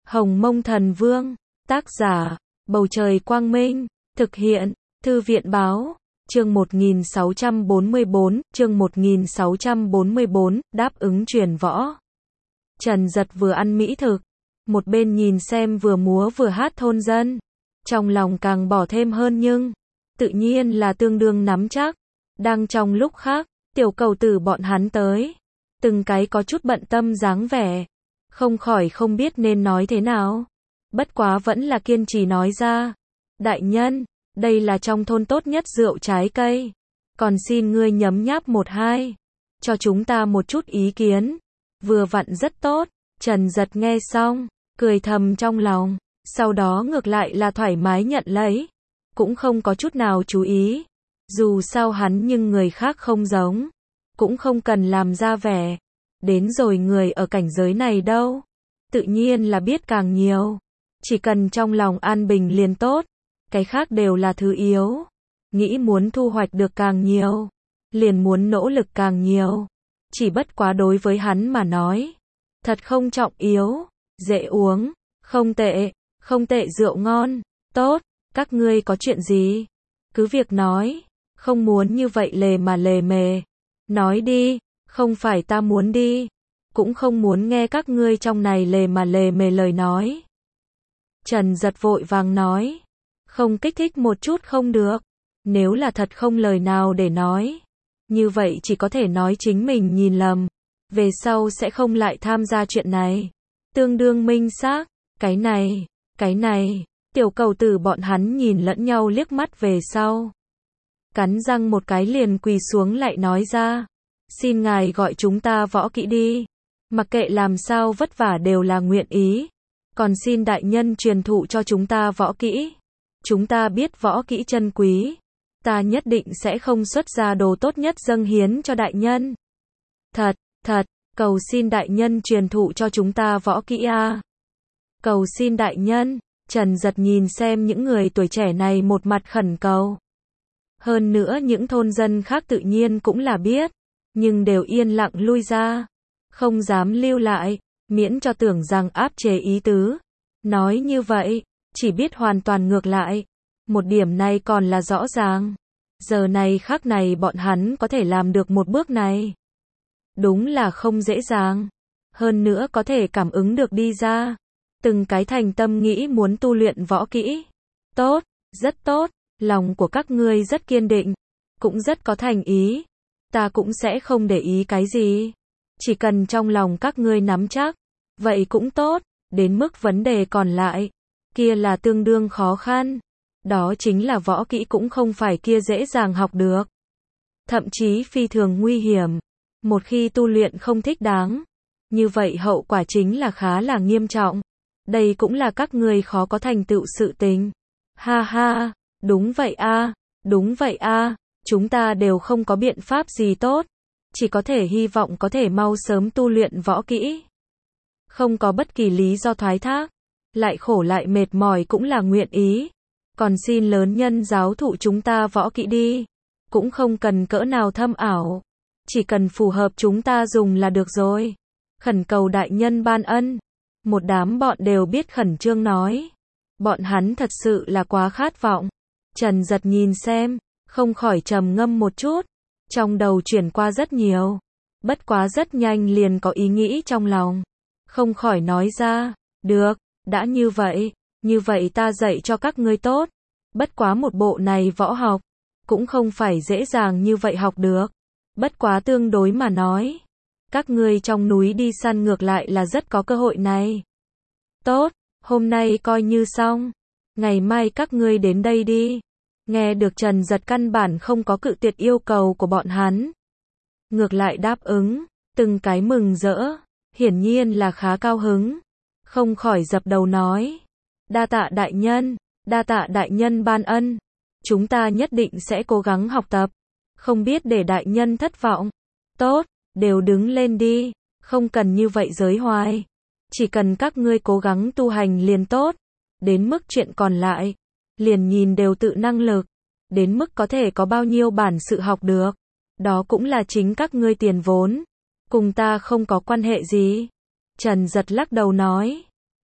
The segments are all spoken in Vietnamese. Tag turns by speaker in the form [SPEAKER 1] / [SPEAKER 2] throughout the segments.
[SPEAKER 1] Hồng Mông Thần Vương, tác giả, Bầu Trời Quang Minh, thực hiện, Thư viện Báo, chương 1644, đáp ứng truyền võ. Trần Dật vừa ăn mỹ thực, một bên nhìn xem vừa múa vừa hát thôn dân. Trong lòng càng bỏ thêm hơn nhưng, tự nhiên là tương đương nắm chắc. Đang trong lúc khác, tiểu cầu tử bọn hắn tới. Từng cái có chút bận tâm dáng vẻ. Không khỏi không biết nên nói thế nào. Bất quá vẫn là kiên trì nói ra. Đại nhân, đây là trong thôn tốt nhất rượu trái cây. Còn xin ngươi nhấm nháp một hai. Cho chúng ta một chút ý kiến. Vừa vặn rất tốt. Trần Dật nghe xong, cười thầm trong lòng. Sau đó ngược lại là thoải mái nhận lấy. Cũng không có chút nào chú ý. Dù sao hắn nhưng người khác không giống. Cũng không cần làm ra vẻ. Đến rồi người ở cảnh giới này đâu. Tự nhiên là biết càng nhiều. Chỉ cần trong lòng an bình liền tốt. Cái khác đều là thứ yếu. Nghĩ muốn thu hoạch được càng nhiều. Liền muốn nỗ lực càng nhiều. Chỉ bất quá đối với hắn mà nói. Thật không trọng yếu. Dễ uống. Không tệ. Không tệ rượu ngon. Tốt. Các ngươi có chuyện gì? Cứ việc nói. Không muốn như vậy lề mà lề mề. Nói đi. Không phải ta muốn đi. Cũng không muốn nghe các ngươi trong này lề mà lề mề lời nói. Trần Dật vội vàng nói. Không kích thích một chút không được. Nếu là thật không lời nào để nói. Như vậy chỉ có thể nói chính mình nhìn lầm. Về sau sẽ không lại tham gia chuyện này. Tương đương minh xác. Cái này. Tiểu cầu tử bọn hắn nhìn lẫn nhau liếc mắt về sau. Cắn răng một cái liền quỳ xuống lại nói ra. Xin ngài gọi chúng ta võ kỹ đi. Mặc kệ làm sao vất vả đều là nguyện ý. Còn xin đại nhân truyền thụ cho chúng ta võ kỹ. Chúng ta biết võ kỹ chân quý. Ta nhất định sẽ không xuất ra đồ tốt nhất dâng hiến cho đại nhân. Thật, cầu xin đại nhân truyền thụ cho chúng ta võ kỹ a. Cầu xin đại nhân. Trần Dật nhìn xem những người tuổi trẻ này một mặt khẩn cầu. Hơn nữa những thôn dân khác tự nhiên cũng là biết. Nhưng đều yên lặng lui ra. Không dám lưu lại. Miễn cho tưởng rằng áp chế ý tứ. Nói như vậy. Chỉ biết hoàn toàn ngược lại. Một điểm này còn là rõ ràng. Giờ này khắc này bọn hắn có thể làm được một bước này. Đúng là không dễ dàng. Hơn nữa có thể cảm ứng được đi ra. Từng cái thành tâm nghĩ muốn tu luyện võ kỹ. Tốt, rất tốt. Lòng của các ngươi rất kiên định. Cũng rất có thành ý. Ta cũng sẽ không để ý cái gì. Chỉ cần trong lòng các ngươi nắm chắc. Vậy cũng tốt. Đến mức vấn đề còn lại. Kia là tương đương khó khăn. Đó chính là võ kỹ cũng không phải kia dễ dàng học được. Thậm chí phi thường nguy hiểm. Một khi tu luyện không thích đáng. Như vậy hậu quả chính là khá là nghiêm trọng. Đây cũng là các ngươi khó có thành tựu sự tình. Ha ha, đúng vậy a, đúng vậy a, chúng ta đều không có biện pháp gì tốt. Chỉ có thể hy vọng có thể mau sớm tu luyện võ kỹ. Không có bất kỳ lý do thoái thác. Lại khổ lại mệt mỏi cũng là nguyện ý. Còn xin lớn nhân giáo thụ chúng ta võ kỹ đi. Cũng không cần cỡ nào thâm ảo. Chỉ cần phù hợp chúng ta dùng là được rồi. Khẩn cầu đại nhân ban ân. Một đám bọn đều biết khẩn trương nói. Bọn hắn thật sự là quá khát vọng. Trần Dật nhìn xem, không khỏi trầm ngâm một chút. Trong đầu chuyển qua rất nhiều. Bất quá rất nhanh liền có ý nghĩ trong lòng. Không khỏi nói ra, được, đã như vậy ta dạy cho các ngươi tốt. Bất quá một bộ này võ học, cũng không phải dễ dàng như vậy học được. Bất quá tương đối mà nói. Các ngươi trong núi đi săn ngược lại là rất có cơ hội này. Tốt, hôm nay coi như xong. Ngày mai các ngươi đến đây đi. Nghe được Trần Dật căn bản không có cự tuyệt yêu cầu của bọn hắn. Ngược lại đáp ứng, từng cái mừng rỡ. Hiển nhiên là khá cao hứng. Không khỏi dập đầu nói. Đa tạ đại nhân ban ân. Chúng ta nhất định sẽ cố gắng học tập. Không biết để đại nhân thất vọng. Tốt, đều đứng lên đi. Không cần như vậy giới hoài. Chỉ cần các ngươi cố gắng tu hành liền tốt. Đến mức chuyện còn lại. Liền nhìn đều tự năng lực. Đến mức có thể có bao nhiêu bản sự học được. Đó cũng là chính các ngươi tiền vốn. Cùng ta không có quan hệ gì. Trần Dật lắc đầu nói.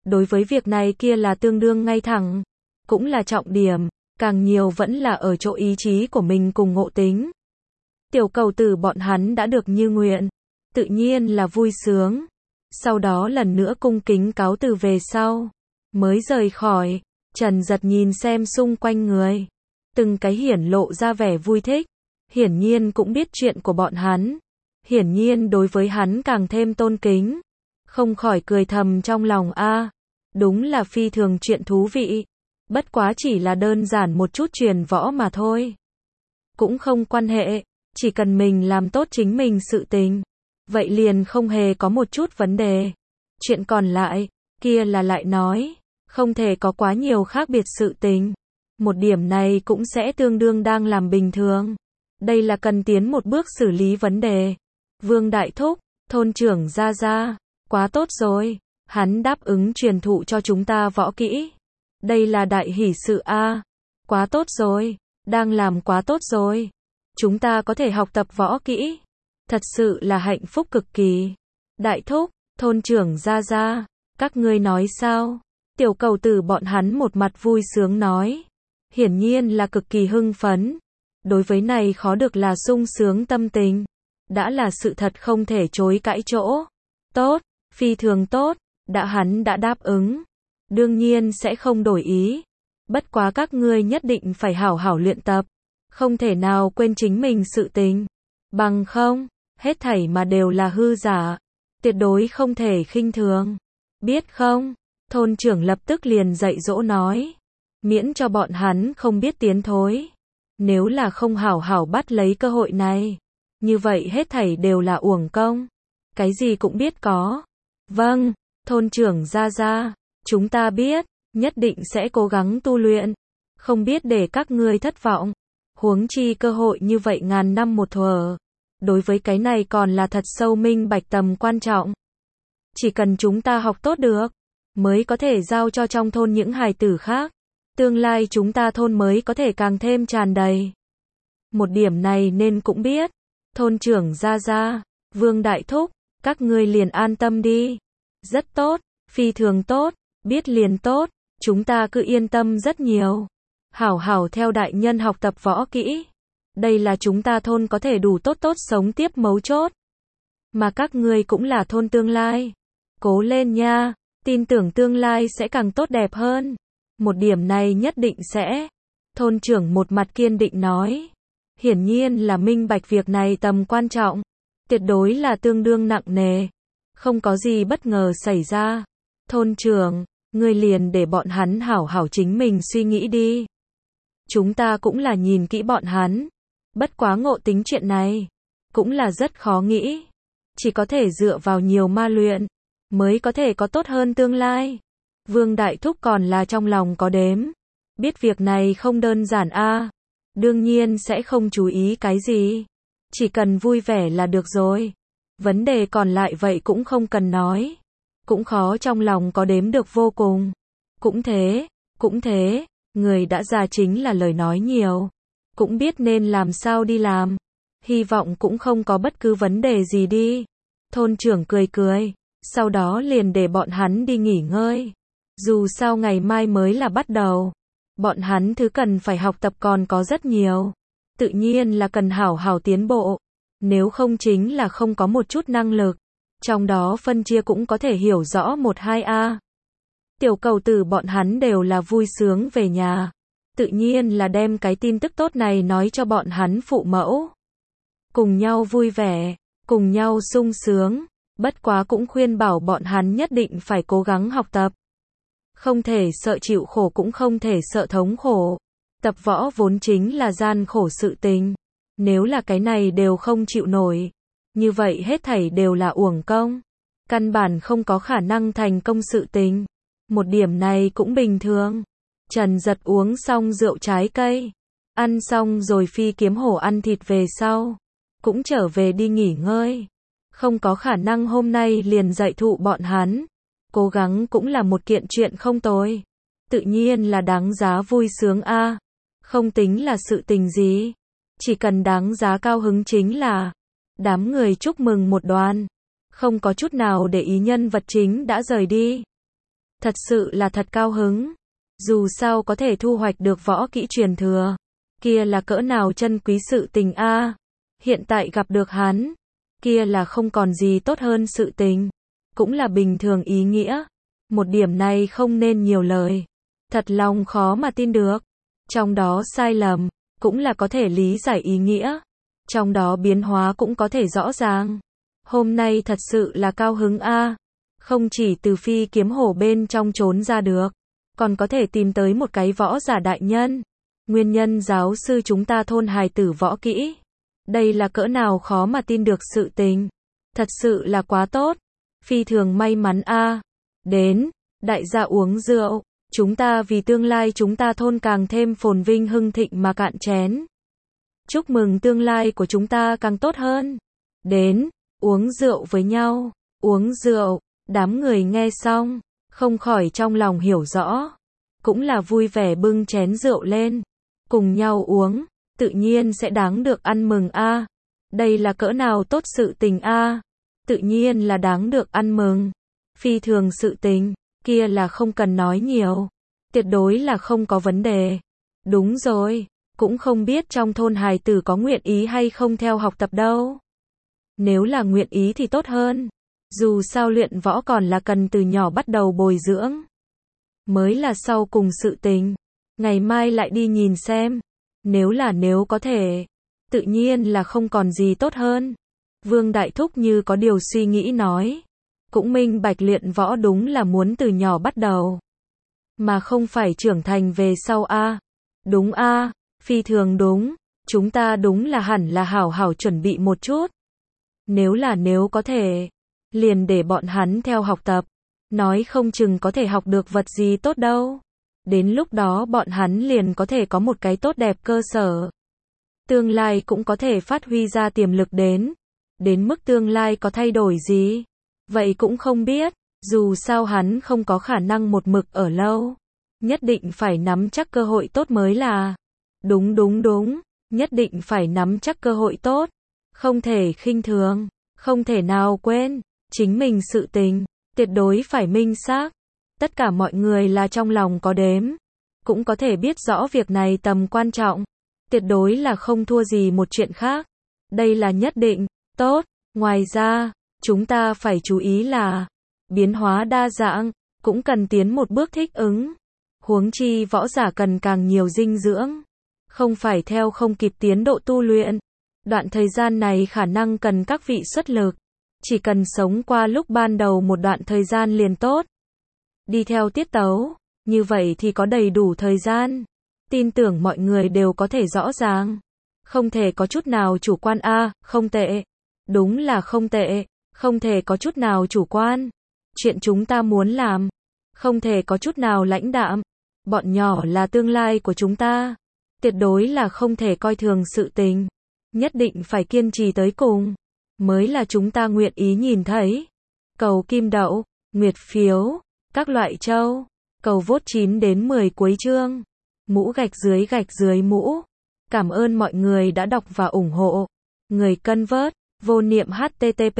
[SPEAKER 1] đối với việc này kia là tương đương ngay thẳng, cũng là trọng điểm, càng nhiều vẫn là ở chỗ ý chí của mình cùng ngộ tính. Tiểu cầu tử bọn hắn đã được như nguyện, tự nhiên là vui sướng. Sau đó lần nữa cung kính cáo từ về sau, mới rời khỏi. Trần Giật nhìn xem xung quanh người, từng cái hiển lộ ra vẻ vui thích, hiển nhiên cũng biết chuyện của bọn hắn, hiển nhiên đối với hắn càng thêm tôn kính, không khỏi cười thầm trong lòng đúng là phi thường chuyện thú vị, bất quá chỉ là đơn giản một chút truyền võ mà thôi. Cũng không quan hệ, chỉ cần mình làm tốt chính mình sự tình, vậy liền không hề có một chút vấn đề. Chuyện còn lại, kia là lại nói, không thể có quá nhiều khác biệt sự tình. Một điểm này cũng sẽ tương đương đang làm bình thường. Đây là cần tiến một bước xử lý vấn đề. Vương Đại Thúc, thôn trưởng ra ra, quá tốt rồi, hắn đáp ứng truyền thụ cho chúng ta võ kỹ. Đây là đại hỷ sự quá tốt rồi, đang làm quá tốt rồi. Chúng ta có thể học tập võ kỹ. Thật sự là hạnh phúc cực kỳ. Đại Thúc, thôn trưởng ra ra, các ngươi nói sao? Tiểu cầu tử bọn hắn một mặt vui sướng nói. Hiển nhiên là cực kỳ hưng phấn. Đối với này khó được là sung sướng tâm tình. Đã là sự thật không thể chối cãi chỗ. Tốt, phi thường tốt, hắn đã đáp ứng. Đương nhiên sẽ không đổi ý. Bất quá các ngươi nhất định phải hảo hảo luyện tập. Không thể nào quên chính mình sự tình. Bằng không, hết thảy mà đều là hư giả. Tuyệt đối không thể khinh thường. Biết không? Thôn trưởng lập tức liền dạy dỗ nói. Miễn cho bọn hắn không biết tiến thối. Nếu là không hảo hảo bắt lấy cơ hội này, như vậy hết thảy đều là uổng công. Cái gì cũng biết có. Vâng, thôn trưởng ra ra, chúng ta biết, nhất định sẽ cố gắng tu luyện. Không biết để các ngươi thất vọng. Huống chi cơ hội như vậy ngàn năm một thuở. Đối với cái này còn là thật sâu minh bạch tầm quan trọng. Chỉ cần chúng ta học tốt được, mới có thể giao cho trong thôn những hài tử khác. Tương lai chúng ta thôn mới có thể càng thêm tràn đầy. Một điểm này nên cũng biết. Thôn trưởng ra ra, Vương Đại Thúc, các ngươi liền an tâm đi. Rất tốt, phi thường tốt, biết liền tốt, chúng ta cứ yên tâm rất nhiều. Hảo hảo theo đại nhân học tập võ kỹ. Đây là chúng ta thôn có thể đủ tốt tốt sống tiếp mấu chốt. Mà các ngươi cũng là thôn tương lai. Cố lên nha, tin tưởng tương lai sẽ càng tốt đẹp hơn. Một điểm này nhất định sẽ. Thôn trưởng một mặt kiên định nói. Hiển nhiên là minh bạch việc này tầm quan trọng. Tuyệt đối là tương đương nặng nề. Không có gì bất ngờ xảy ra. Thôn trưởng, ngươi liền để bọn hắn hảo hảo chính mình suy nghĩ đi. Chúng ta cũng là nhìn kỹ bọn hắn. Bất quá ngộ tính chuyện này, cũng là rất khó nghĩ. Chỉ có thể dựa vào nhiều ma luyện, mới có thể có tốt hơn tương lai. Vương Đại Thúc còn là trong lòng có đếm. Biết việc này không đơn giản đương nhiên sẽ không chú ý cái gì. Chỉ cần vui vẻ là được rồi. Vấn đề còn lại vậy cũng không cần nói. Cũng khó trong lòng có đếm được vô cùng. Cũng thế, người đã già chính là lời nói nhiều. Cũng biết nên làm sao đi làm. Hy vọng cũng không có bất cứ vấn đề gì đi. Thôn trưởng cười cười. Sau đó liền để bọn hắn đi nghỉ ngơi. Dù sao ngày mai mới là bắt đầu. Bọn hắn thứ cần phải học tập còn có rất nhiều. Tự nhiên là cần hảo hảo tiến bộ. Nếu không chính là không có một chút năng lực. Trong đó phân chia cũng có thể hiểu rõ một hai Tiểu cầu tử bọn hắn đều là vui sướng về nhà. Tự nhiên là đem cái tin tức tốt này nói cho bọn hắn phụ mẫu. Cùng nhau vui vẻ, cùng nhau sung sướng. Bất quá cũng khuyên bảo bọn hắn nhất định phải cố gắng học tập. Không thể sợ chịu khổ cũng không thể sợ thống khổ. Tập võ vốn chính là gian khổ sự tình. Nếu là cái này đều không chịu nổi, như vậy hết thảy đều là uổng công. Căn bản không có khả năng thành công sự tình. Một điểm này cũng bình thường. Trần Giật uống xong rượu trái cây, ăn xong rồi phi kiếm hổ ăn thịt về sau, cũng trở về đi nghỉ ngơi. Không có khả năng hôm nay liền dạy thụ bọn hắn. Cố gắng cũng là một kiện chuyện không tồi. Tự nhiên là đáng giá vui sướng Không tính là sự tình gì. Chỉ cần đáng giá cao hứng chính là đám người chúc mừng một đoàn. Không có chút nào để ý nhân vật chính đã rời đi. Thật sự là thật cao hứng. Dù sao có thể thu hoạch được võ kỹ truyền thừa. Kia là cỡ nào chân quý sự tình a. Hiện tại gặp được hắn. Kia là không còn gì tốt hơn sự tình. Cũng là bình thường ý nghĩa. Một điểm này không nên nhiều lời. Thật lòng khó mà tin được. Trong đó sai lầm, cũng là có thể lý giải ý nghĩa. Trong đó biến hóa cũng có thể rõ ràng. Hôm nay thật sự là cao hứng a. Không chỉ từ phi kiếm hổ bên trong trốn ra được, còn có thể tìm tới một cái võ giả đại nhân. Nguyên nhân giáo sư chúng ta thôn hài tử võ kỹ. Đây là cỡ nào khó mà tin được sự tình. Thật sự là quá tốt. Phi thường may mắn a. Đến, đại gia uống rượu. Chúng ta vì tương lai chúng ta thôn càng thêm phồn vinh hưng thịnh mà cạn chén. Chúc mừng tương lai của chúng ta càng tốt hơn. Đến, uống rượu với nhau. Uống rượu. Đám người nghe xong, không khỏi trong lòng hiểu rõ. Cũng là vui vẻ bưng chén rượu lên. Cùng nhau uống, tự nhiên sẽ đáng được ăn mừng a. Đây là cỡ nào tốt sự tình a. Tự nhiên là đáng được ăn mừng. Phi thường sự tình, kia là không cần nói nhiều. Tuyệt đối là không có vấn đề. Đúng rồi, cũng không biết trong thôn hài tử có nguyện ý hay không theo học tập đâu. Nếu là nguyện ý thì tốt hơn. Dù sao luyện võ còn là cần từ nhỏ bắt đầu bồi dưỡng. Mới là sau cùng sự tình. Ngày mai lại đi nhìn xem. Nếu có thể. Tự nhiên là không còn gì tốt hơn. Vương Đại Thúc như có điều suy nghĩ nói. Cũng minh bạch luyện võ đúng là muốn từ nhỏ bắt đầu. Mà không phải trưởng thành về sau a. Đúng a, phi thường đúng. Chúng ta đúng là hẳn là hảo hảo chuẩn bị một chút. Nếu có thể. Liền để bọn hắn theo học tập. Nói không chừng có thể học được vật gì tốt đâu. Đến lúc đó bọn hắn liền có thể có một cái tốt đẹp cơ sở. Tương lai cũng có thể phát huy ra tiềm lực đến. Đến mức tương lai có thay đổi gì? Vậy cũng không biết. Dù sao hắn không có khả năng một mực ở lâu. Nhất định phải nắm chắc cơ hội tốt mới là. Đúng. Nhất định phải nắm chắc cơ hội tốt. Không thể khinh thường. Không thể nào quên. Chính mình sự tình. Tuyệt đối phải minh xác. Tất cả mọi người là trong lòng có đếm. Cũng có thể biết rõ việc này tầm quan trọng. Tuyệt đối là không thua gì một chuyện khác. Đây là nhất định. Tốt. Ngoài ra, chúng ta phải chú ý là biến hóa đa dạng, cũng cần tiến một bước thích ứng. Huống chi võ giả cần càng nhiều dinh dưỡng. Không phải theo không kịp tiến độ tu luyện. Đoạn thời gian này khả năng cần các vị xuất lực. Chỉ cần sống qua lúc ban đầu một đoạn thời gian liền tốt. Đi theo tiết tấu, như vậy thì có đầy đủ thời gian. Tin tưởng mọi người đều có thể rõ ràng. Không thể có chút nào chủ quan a, không tệ. Đúng là không tệ, không thể có chút nào chủ quan. Chuyện chúng ta muốn làm, không thể có chút nào lãnh đạm. Bọn nhỏ là tương lai của chúng ta. Tuyệt đối là không thể coi thường sự tình. Nhất định phải kiên trì tới cùng. Mới là chúng ta nguyện ý nhìn thấy. Cầu kim đậu, nguyệt phiếu, các loại châu. Cầu vote 9 đến 10 cuối chương. Mũ gạch dưới mũ. Cảm ơn mọi người đã đọc và ủng hộ. Người cân vớt, vô niệm http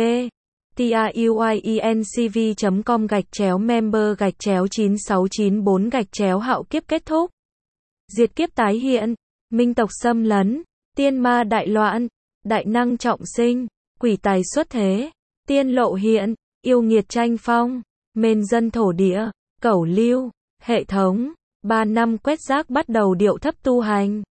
[SPEAKER 1] tiuyncv.com/member/9694 hạo kiếp kết thúc. Diệt kiếp tái hiện, minh tộc xâm lấn, tiên ma đại loạn, đại năng trọng sinh, quỷ tài xuất thế, tiên lộ hiện, yêu nghiệt tranh phong, mên dân thổ địa, cẩu lưu, hệ thống, 3 năm quét rác bắt đầu điệu thấp tu hành.